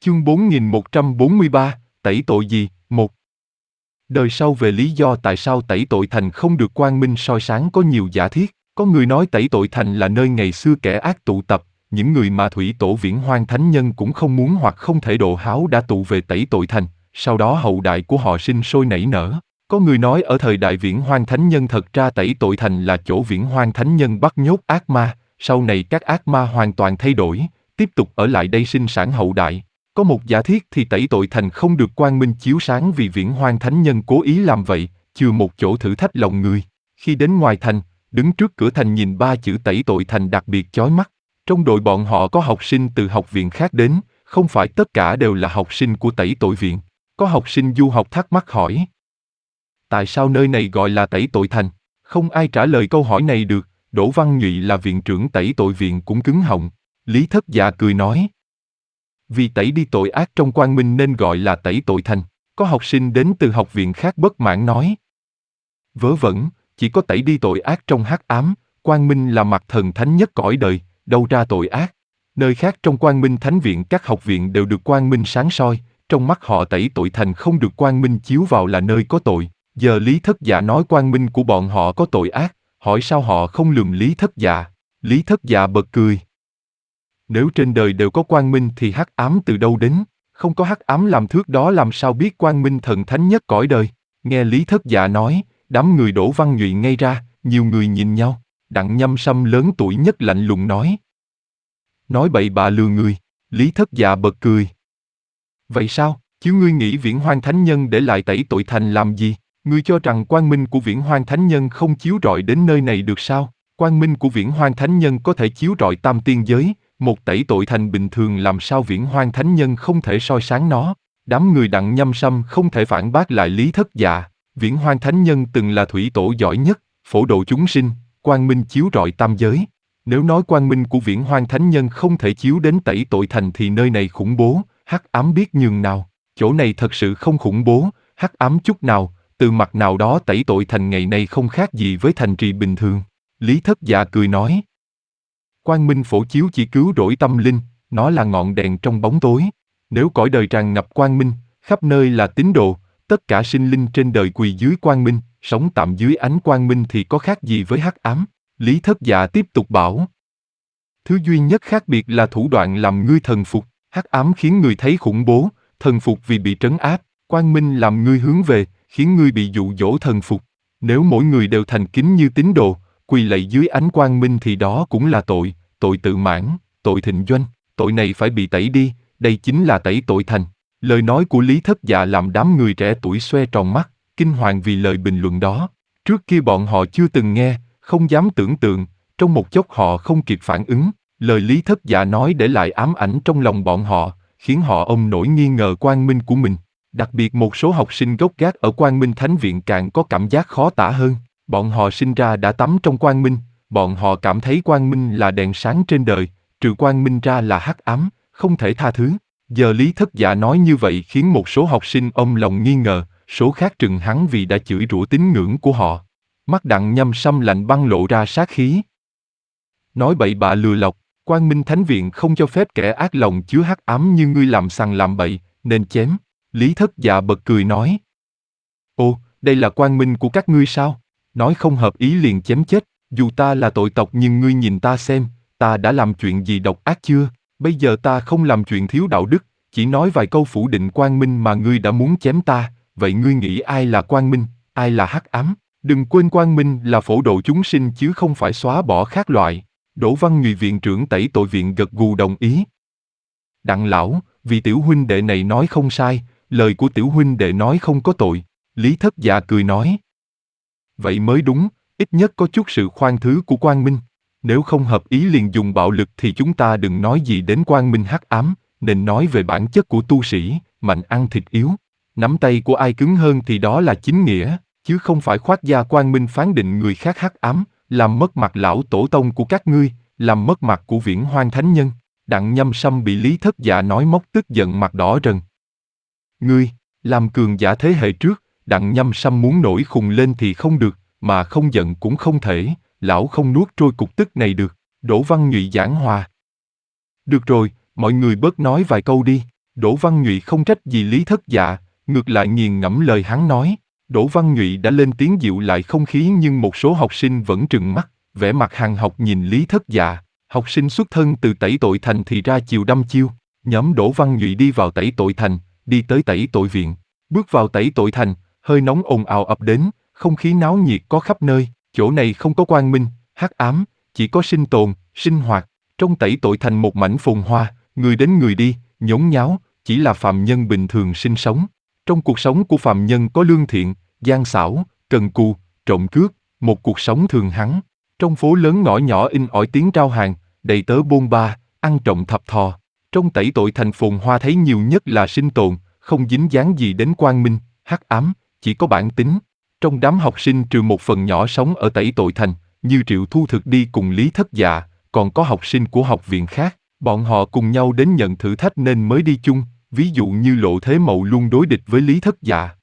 Chương 4143, tẩy tội gì? 1. Đời sau về lý do tại sao tẩy tội thành không được quang minh soi sáng có nhiều giả thiết. Có người nói tẩy tội thành là nơi ngày xưa kẻ ác tụ tập, những người mà thủy tổ Viễn Hoang Thánh Nhân cũng không muốn hoặc không thể độ háo đã tụ về tẩy tội thành, sau đó hậu đại của họ sinh sôi nảy nở. Có người nói ở thời đại Viễn Hoang Thánh Nhân thật ra tẩy tội thành là chỗ Viễn Hoang Thánh Nhân bắt nhốt ác ma, sau này các ác ma hoàn toàn thay đổi, tiếp tục ở lại đây sinh sản hậu đại. Có một giả thiết thì tẩy tội thành không được quang minh chiếu sáng vì Viễn Hoang Thánh Nhân cố ý làm vậy, chừa một chỗ thử thách lòng người. Khi đến ngoài thành, đứng trước cửa thành nhìn ba chữ tẩy tội thành đặc biệt chói mắt. Trong đội bọn họ có học sinh từ học viện khác đến, không phải tất cả đều là học sinh của tẩy tội viện. Có học sinh du học thắc mắc hỏi: tại sao nơi này gọi là tẩy tội thành? Không ai trả lời câu hỏi này được. Đỗ Văn Nhụy là viện trưởng tẩy tội viện cũng cứng họng. Lý Thất Dạ cười nói: vì tẩy đi tội ác trong quang minh nên gọi là tẩy tội thành. Có học sinh đến từ học viện khác bất mãn nói: vớ vẩn, chỉ có tẩy đi tội ác trong hắc ám, quang minh là mặt thần thánh nhất cõi đời, đâu ra tội ác. Nơi khác trong quang minh thánh viện các học viện đều được quang minh sáng soi, trong mắt họ tẩy tội thành không được quang minh chiếu vào là nơi có tội. Giờ Lý Thất Dạ nói quang minh của bọn họ có tội ác, hỏi sao họ không lườm Lý Thất Dạ. Lý Thất Dạ bật cười: nếu trên đời đều có quang minh thì hắc ám từ đâu đến? Không có hắc ám làm thước đó làm sao biết quang minh thần thánh nhất cõi đời? Nghe Lý Thất Dạ nói, đám người Đỗ Văn Nhụy ngây ra, nhiều người nhìn nhau. Đặng Nhâm Sâm lớn tuổi nhất lạnh lùng nói bậy bạ lừa người. Lý Thất Dạ bật cười: vậy sao, chứ ngươi nghĩ Viễn Hoang Thánh Nhân để lại tẩy tội thành làm gì? Ngươi cho rằng quang minh của Viễn Hoang Thánh Nhân không chiếu rọi đến nơi này được sao? Quang minh của Viễn Hoang Thánh Nhân có thể chiếu rọi tam tiên giới, một tẩy tội thành bình thường làm sao Viễn Hoang Thánh Nhân không thể soi sáng nó? Đám người Đặng Nhâm Sâm không thể phản bác lại Lý Thất Dạ. Viễn Hoang Thánh Nhân từng là thủy tổ giỏi nhất, phổ độ chúng sinh, quang minh chiếu rọi tam giới. Nếu nói quang minh của Viễn Hoang Thánh Nhân không thể chiếu đến tẩy tội thành thì nơi này khủng bố, hắc ám biết nhường nào. Chỗ này thật sự không khủng bố, hắc ám chút nào, từ mặt nào đó tẩy tội thành ngày nay không khác gì với thành trì bình thường. Lý Thất Dạ cười nói: quang minh phổ chiếu chỉ cứu rỗi tâm linh, nó là ngọn đèn trong bóng tối. Nếu cõi đời tràn ngập quang minh, khắp nơi là tín đồ, tất cả sinh linh trên đời quỳ dưới quang minh, sống tạm dưới ánh quang minh thì có khác gì với hắc ám? Lý Thất Dạ tiếp tục bảo: thứ duy nhất khác biệt là thủ đoạn làm ngươi thần phục. Hắc ám khiến người thấy khủng bố, thần phục vì bị trấn áp. Quang minh làm ngươi hướng về, khiến ngươi bị dụ dỗ thần phục. Nếu mỗi người đều thành kính như tín đồ, quỳ lạy dưới ánh quang minh thì đó cũng là tội, tội tự mãn, tội thịnh doanh. Tội này phải bị tẩy đi, đây chính là tẩy tội thành. Lời nói của Lý Thất Dạ làm đám người trẻ tuổi xoe tròn mắt, kinh hoàng vì lời bình luận đó. Trước kia bọn họ chưa từng nghe, không dám tưởng tượng, trong một chốc họ không kịp phản ứng. Lời Lý Thất Dạ nói để lại ám ảnh trong lòng bọn họ, khiến họ ông nổi nghi ngờ quang minh của mình. Đặc biệt một số học sinh gốc gác ở Quang Minh Thánh Viện càng có cảm giác khó tả hơn. Bọn họ sinh ra đã tắm trong quang minh, bọn họ cảm thấy quang minh là đèn sáng trên đời, trừ quang minh ra là hắc ám, không thể tha thứ. Giờ Lý Thất Dạ nói như vậy khiến một số học sinh ông lòng nghi ngờ, số khác trừng hắn vì đã chửi rủa tín ngưỡng của họ. Mắt Đặng Nhâm Sâm lạnh băng lộ ra sát khí. Nói bậy bạ lừa lọc, Quang Minh Thánh Viện không cho phép kẻ ác lòng chứa hắc ám như ngươi làm sằng làm bậy, nên chém. Lý Thất Dạ bật cười nói: ô, đây là quang minh của các ngươi sao? Nói không hợp ý liền chém chết. Dù ta là tội tộc nhưng ngươi nhìn ta xem, ta đã làm chuyện gì độc ác chưa? Bây giờ ta không làm chuyện thiếu đạo đức, chỉ nói vài câu phủ định quang minh mà ngươi đã muốn chém ta. Vậy ngươi nghĩ ai là quang minh, ai là hắc ám? Đừng quên quang minh là phổ độ chúng sinh chứ không phải xóa bỏ khác loại. Đỗ Văn Nhụy viện trưởng tẩy tội viện gật gù đồng ý. Đặng lão, vì tiểu huynh đệ này nói không sai, lời của tiểu huynh đệ nói không có tội. Lý Thất Dạ cười nói: vậy mới đúng, ít nhất có chút sự khoan thứ của quang minh. Nếu không hợp ý liền dùng bạo lực thì chúng ta đừng nói gì đến quang minh hắc ám, nên nói về bản chất của tu sĩ, mạnh ăn thịt yếu. Nắm tay của ai cứng hơn thì đó là chính nghĩa, chứ không phải khoác da quang minh phán định người khác hắc ám, làm mất mặt lão tổ tông của các ngươi, làm mất mặt của Viễn Hoang Thánh Nhân. Đặng Nhâm Sâm bị Lý Thất Dạ nói móc tức giận mặt đỏ rần. Ngươi, làm cường giả thế hệ trước, Đặng Nhâm Sâm muốn nổi khùng lên thì không được, mà không giận cũng không thể, lão không nuốt trôi cục tức này được. Đỗ Văn Nhụy giảng hòa: được rồi, mọi người bớt nói vài câu đi. Đỗ Văn Nhụy không trách gì Lý Thất Dạ, ngược lại nghiền ngẫm lời hắn nói. Đỗ Văn Nhụy đã lên tiếng dịu lại không khí nhưng một số học sinh vẫn trừng mắt, vẻ mặt hằn học nhìn Lý Thất Dạ. Học sinh xuất thân từ Tẩy Tội Thành thì ra chiều đăm chiêu. Nhóm Đỗ Văn Nhụy đi vào Tẩy Tội Thành, đi tới Tẩy Tội Viện. Bước vào Tẩy Tội Thành, hơi nóng ồn ào ập đến, không khí náo nhiệt có khắp nơi. Chỗ này không có quang minh, hắc ám, chỉ có sinh tồn, sinh hoạt. Trong Tẩy Tội Thành một mảnh phồn hoa, người đến người đi, nhốn nháo, chỉ là phàm nhân bình thường sinh sống. Trong cuộc sống của phàm nhân có lương thiện, gian xảo, cần cù, trộm cướp, một cuộc sống thường hằng. Trong phố lớn ngõ nhỏ in ỏi tiếng trao hàng, đầy tớ bôn ba, ăn trộm thập thò. Trong Tẩy Tội Thành phồn hoa thấy nhiều nhất là sinh tồn, không dính dáng gì đến quang minh, hắc ám, chỉ có bản tính. Trong đám học sinh trừ một phần nhỏ sống ở Tẩy Tội Thành, như Triệu Thu Thực đi cùng Lý Thất Dạ, còn có học sinh của học viện khác, bọn họ cùng nhau đến nhận thử thách nên mới đi chung, ví dụ như Lộ Thế Mậu luôn đối địch với Lý Thất Dạ,